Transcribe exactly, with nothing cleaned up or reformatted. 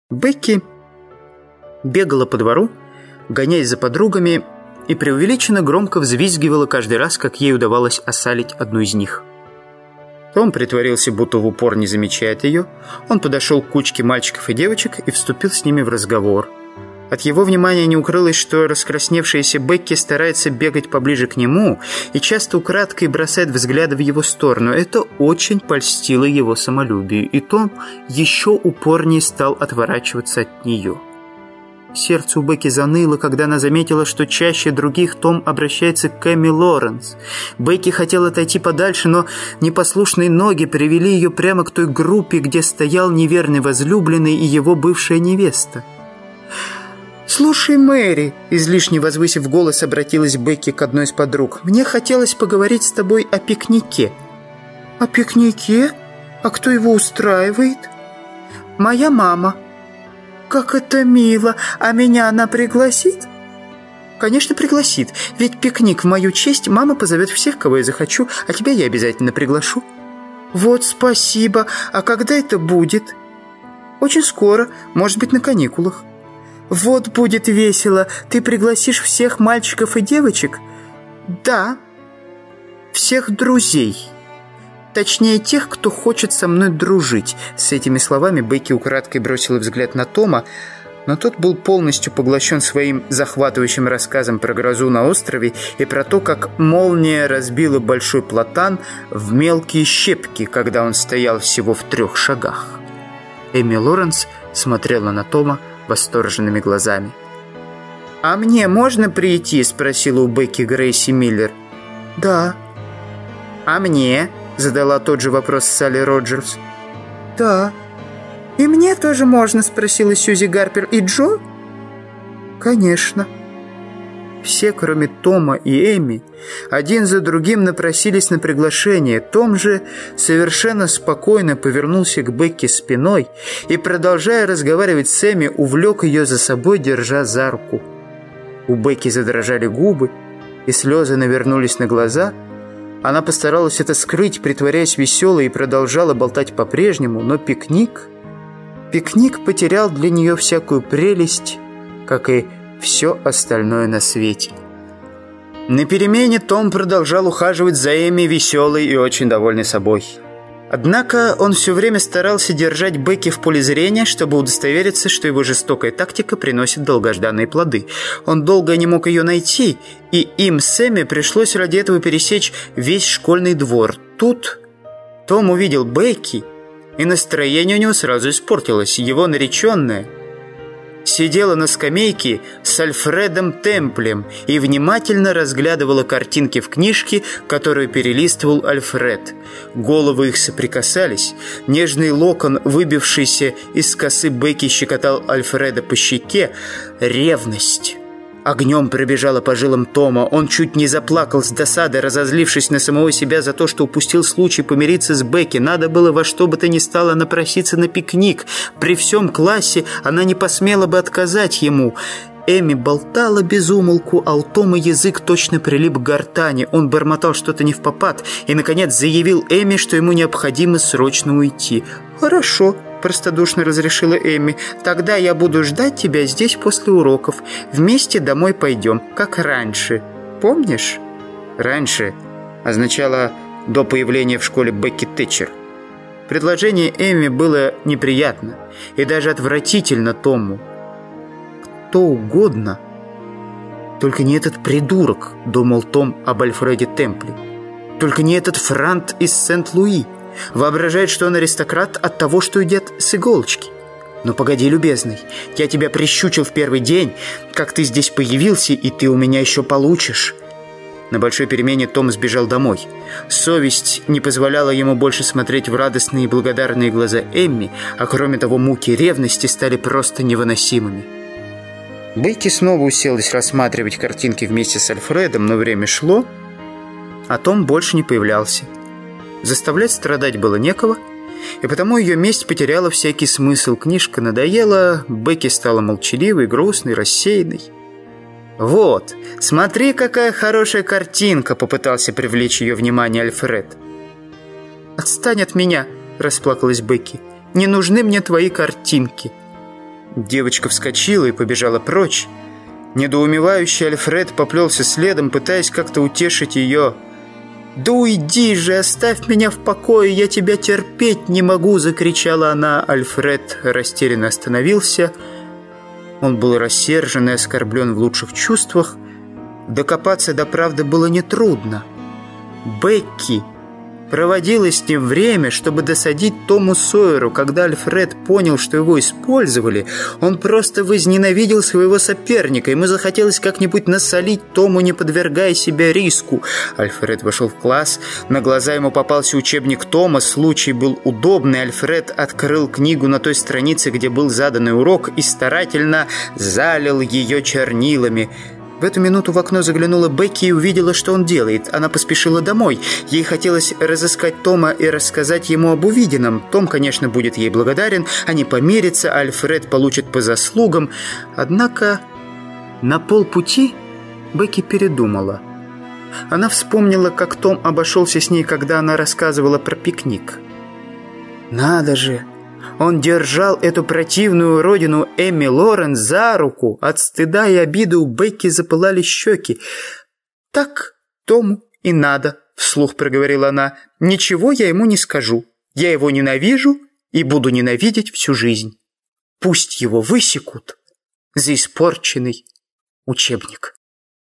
Бекки бегала по двору, гоняясь за подругами, и преувеличенно громко взвизгивала каждый раз, как ей удавалось осалить одну из них. Том притворился, будто в упор не замечает ее. Он подошел к кучке мальчиков и девочек и вступил с ними в разговор. От его внимания не укрылось, что раскрасневшаяся Бекки старается бегать поближе к нему и часто украдкой бросает взгляды в его сторону. Это очень польстило его самолюбию, и Том еще упорнее стал отворачиваться от нее. Сердце у Бекки заныло, когда она заметила, что чаще других Том обращается к Эми Лоренс. Бекки хотела отойти подальше, но непослушные ноги привели ее прямо к той группе, где стоял неверный возлюбленный и его бывшая невеста. «Слушай, Мэри», — излишне возвысив голос, обратилась Бекки к одной из подруг, «мне хотелось поговорить с тобой о пикнике». «О пикнике? А кто его устраивает?» «Моя мама». «Как это мило! А меня она пригласит?» «Конечно, пригласит. Ведь пикник в мою честь мама позовет всех, кого я захочу, а тебя я обязательно приглашу». «Вот спасибо. А когда это будет?» «Очень скоро. Может быть, на каникулах». «Вот будет весело. Ты пригласишь всех мальчиков и девочек?» «Да. Всех друзей. Точнее, тех, кто хочет со мной дружить». С этими словами Бекки украдкой бросила взгляд на Тома, но тот был полностью поглощен своим захватывающим рассказом про грозу на острове и про то, как молния разбила большой платан в мелкие щепки, когда он стоял всего в трех шагах. Эми Лоренс смотрела на Тома восторженными глазами. «А мне можно прийти?» — спросила у Бекки Грейси Миллер. «Да». «А мне?» — задала тот же вопрос Салли Роджерс. «Да». «И мне тоже можно?» — спросила Сьюзи Гарпер. «И Джо?» «Конечно». Все, кроме Тома и Эми, один за другим напросились на приглашение. Том же совершенно спокойно повернулся к Бекке спиной и, продолжая разговаривать с Эми, увлек ее за собой, держа за руку. У Бекки задрожали губы, и слезы навернулись на глаза. Она постаралась это скрыть, притворяясь веселой, и продолжала болтать по-прежнему, но пикник... Пикник потерял для нее всякую прелесть, как и все остальное на свете. На перемене Том продолжал ухаживать за Эми, веселый и очень довольный собой. Однако он все время старался держать Бекки в поле зрения, чтобы удостовериться, что его жестокая тактика приносит долгожданные плоды. Он долго не мог ее найти, и им с Эми пришлось ради этого пересечь весь школьный двор. Тут Том увидел Бекки, и настроение у него сразу испортилось. Его нареченная сидела на скамейке с Альфредом Темплем и внимательно разглядывала картинки в книжке, которую перелистывал Альфред. Головы их соприкасались. Нежный локон, выбившийся из косы Бекки, щекотал Альфреда по щеке. Ревность огнем пробежала по жилам Тома. Он чуть не заплакал с досады, разозлившись на самого себя за то, что упустил случай помириться с Бекки. Надо было во что бы то ни стало напроситься на пикник. При всем классе она не посмела бы отказать ему. Эми болтала без умолку, а у Тома язык точно прилип к гортани. Он бормотал что-то невпопад и, наконец, заявил Эми, что ему необходимо срочно уйти. «Хорошо», — простодушно разрешила Эми. «Тогда я буду ждать тебя здесь после уроков. Вместе домой пойдем, как раньше. Помнишь?» «Раньше» означало «до появления в школе Бекки Тэтчер». Предложение Эми было неприятно и даже отвратительно Тому. «Кто угодно, только не этот придурок», — думал Том об Альфреде Темпле. «Только не этот франт из Сент-Луи. Воображает, что он аристократ от того, что едят с иголочки. Но погоди, любезный, я тебя прищучил в первый день, как ты здесь появился, и ты у меня еще получишь». На большой перемене Том сбежал домой. Совесть не позволяла ему больше смотреть в радостные и благодарные глаза Эмми, а кроме того, муки ревности стали просто невыносимыми. Бекки снова уселась рассматривать картинки вместе с Альфредом, но время шло, а Том больше не появлялся. Заставлять страдать было некого, и потому ее месть потеряла всякий смысл. Книжка надоела, Бекки стала молчаливой, грустной, рассеянной. «Вот, смотри, какая хорошая картинка!» — попытался привлечь ее внимание Альфред. «Отстань от меня!» — расплакалась Бекки. «Не нужны мне твои картинки!» Девочка вскочила и побежала прочь. Недоумевающий Альфред поплелся следом, пытаясь как-то утешить ее. «Да уйди же, оставь меня в покое, я тебя терпеть не могу!» — закричала она. Альфред растерянно остановился. Он был рассержен и оскорблен в лучших чувствах. Докопаться до правды было нетрудно. Бекки проводила с ним время, чтобы досадить Тому Сойеру. Когда Альфред понял, что его использовали, он просто возненавидел своего соперника. Ему захотелось как-нибудь насолить Тому, не подвергая себя риску. Альфред вошел в класс. На глаза ему попался учебник Тома. Случай был удобный. Альфред открыл книгу на той странице, где был заданный урок, и старательно залил ее чернилами. В эту минуту в окно заглянула Бекки и увидела, что он делает. Она поспешила домой. Ей хотелось разыскать Тома и рассказать ему об увиденном. Том, конечно, будет ей благодарен. Они помирятся, а Альфред получит по заслугам. Однако на полпути Бекки передумала. Она вспомнила, как Том обошелся с ней, когда она рассказывала про пикник. «Надо же! Он держал эту противную уродину Эмми Лоренс за руку. От стыда и обиды у Бекки запылали щеки. «Так Тому и надо», — вслух проговорила она. «Ничего я ему не скажу. Я его ненавижу и буду ненавидеть всю жизнь. Пусть его высекут за испорченный учебник».